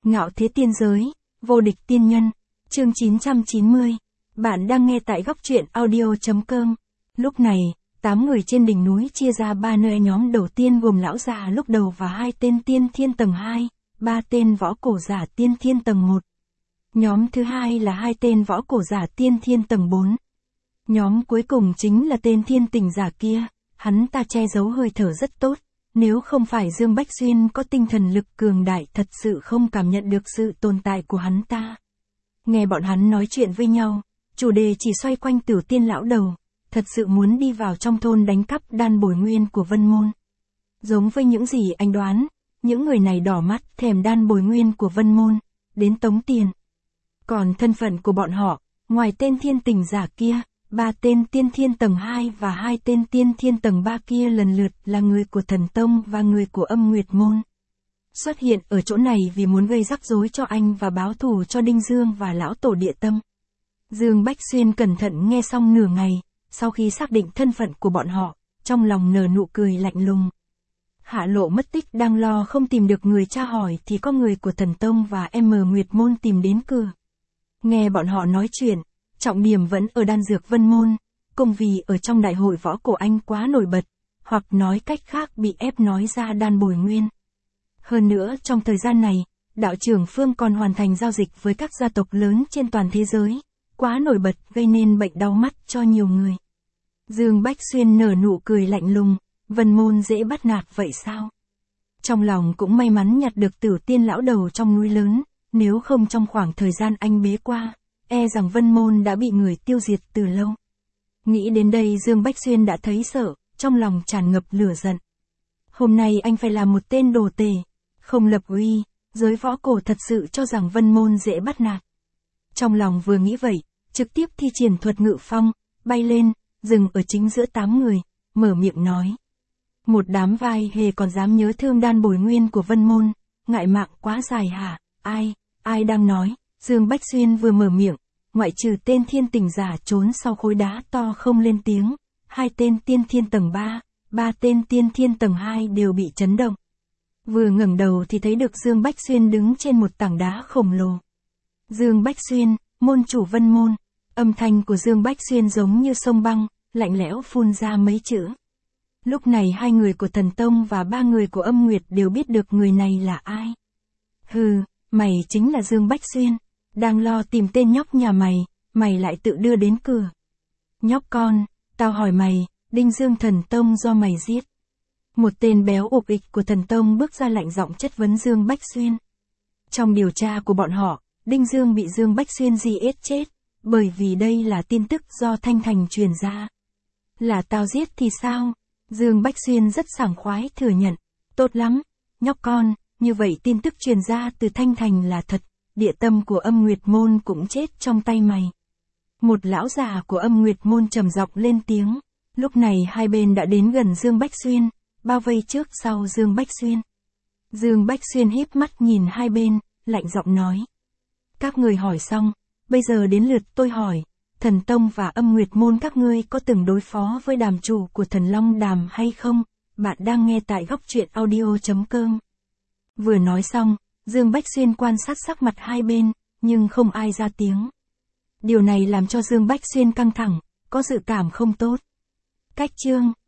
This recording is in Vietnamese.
Ngạo thế tiên giới, vô địch tiên nhân, chương 990. Bạn đang nghe tại góc truyện audio.com. Lúc này, 8 người trên đỉnh núi chia ra 3 nơi. Nhóm đầu tiên gồm lão già lúc đầu và 2 tên tiên thiên tầng 2, 3 tên võ cổ giả tiên thiên tầng 1. Nhóm thứ hai là 2 tên võ cổ giả tiên thiên tầng 4. Nhóm cuối cùng chính là tên thiên tình giả kia, hắn ta che giấu hơi thở rất tốt. Nếu không phải Dương Bách Xuyên có tinh thần lực cường đại thật sự không cảm nhận được sự tồn tại của hắn ta. Nghe bọn hắn nói chuyện với nhau, chủ đề chỉ xoay quanh Tử Tiên lão đầu, thật sự muốn đi vào trong thôn đánh cắp đan bồi nguyên của Vân Môn. Giống với những gì anh đoán, những người này đỏ mắt thèm đan bồi nguyên của Vân Môn, đến tống tiền. Còn thân phận của bọn họ, ngoài tên thiên tình giả kia, 3 tên tiên thiên tầng 2 và 2 tên tiên thiên tầng 3 kia lần lượt là người của Thần Tông và người của Âm Nguyệt Môn. Xuất hiện ở chỗ này vì muốn gây rắc rối cho anh và báo thù cho Đinh Dương và lão tổ Địa Tâm. Dương Bách Xuyên cẩn thận nghe xong nửa ngày, sau khi xác định thân phận của bọn họ, trong lòng nở nụ cười lạnh lùng. Hạ Lộ mất tích đang lo không tìm được người tra hỏi thì có người của Thần Tông và Nguyệt Môn tìm đến cửa. Nghe bọn họ nói chuyện, trọng điểm vẫn ở đan dược Vân Môn, cùng vì ở trong đại hội võ cổ anh quá nổi bật, hoặc nói cách khác bị ép nói ra đan bồi nguyên. Hơn nữa trong thời gian này, đạo trưởng Phương còn hoàn thành giao dịch với các gia tộc lớn trên toàn thế giới, quá nổi bật gây nên bệnh đau mắt cho nhiều người. Dương Bách Xuyên nở nụ cười lạnh lùng, Vân Môn dễ bắt nạt vậy sao? Trong lòng cũng may mắn nhặt được Tử Tiên lão đầu trong núi lớn, nếu không trong khoảng thời gian anh bế qua, e rằng Vân Môn đã bị người tiêu diệt từ lâu. Nghĩ đến đây Dương Bách Xuyên đã thấy sợ, trong lòng tràn ngập lửa giận. Hôm nay anh phải làm một tên đồ tể, không lập uy, giới võ cổ thật sự cho rằng Vân Môn dễ bắt nạt. Trong lòng vừa nghĩ vậy, trực tiếp thi triển thuật ngự phong, bay lên, dừng ở chính giữa 8 người, mở miệng nói. Một đám vai hề còn dám nhớ thương đan bồi nguyên của Vân Môn, ngại mạng quá dài hả, ai đang nói? Dương Bách Xuyên vừa mở miệng, ngoại trừ tên thiên tình giả trốn sau khối đá to không lên tiếng, 2 tên tiên thiên tầng 3, 3 tên tiên thiên tầng 2 đều bị chấn động. Vừa ngẩng đầu thì thấy được Dương Bách Xuyên đứng trên một tảng đá khổng lồ. Dương Bách Xuyên, môn chủ Vân Môn, âm thanh của Dương Bách Xuyên giống như sông băng, lạnh lẽo phun ra mấy chữ. Lúc này 2 người của Thần Tông và 3 người của Âm Nguyệt đều biết được người này là ai. Hừ, mày chính là Dương Bách Xuyên. Đang lo tìm tên nhóc nhà mày lại tự đưa đến cửa. Nhóc con, tao hỏi mày, Đinh Dương Thần Tông do mày giết. Một tên béo ục ịch của Thần Tông bước ra lạnh giọng chất vấn Dương Bách Xuyên. Trong điều tra của bọn họ, Đinh Dương bị Dương Bách Xuyên giết chết, bởi vì đây là tin tức do Thanh Thành truyền ra. Là tao giết thì sao? Dương Bách Xuyên rất sảng khoái thừa nhận. Tốt lắm, nhóc con, như vậy tin tức truyền ra từ Thanh Thành là thật. Địa Tâm của Âm Nguyệt Môn cũng chết trong tay mày. Một lão già của Âm Nguyệt Môn trầm giọng lên tiếng. Lúc này hai bên đã đến gần Dương Bách Xuyên, bao vây trước sau Dương Bách Xuyên. Dương Bách Xuyên híp mắt nhìn hai bên, lạnh giọng nói. Các người hỏi xong, bây giờ đến lượt tôi hỏi, Thần Tông và Âm Nguyệt Môn các ngươi có từng đối phó với đàm chủ của Thần Long Đàm hay không? Bạn đang nghe tại góc truyện audio.com. Vừa nói xong, Dương Bách Xuyên quan sát sắc mặt hai bên, nhưng không ai ra tiếng. Điều này làm cho Dương Bách Xuyên căng thẳng, có dự cảm không tốt. Cách chương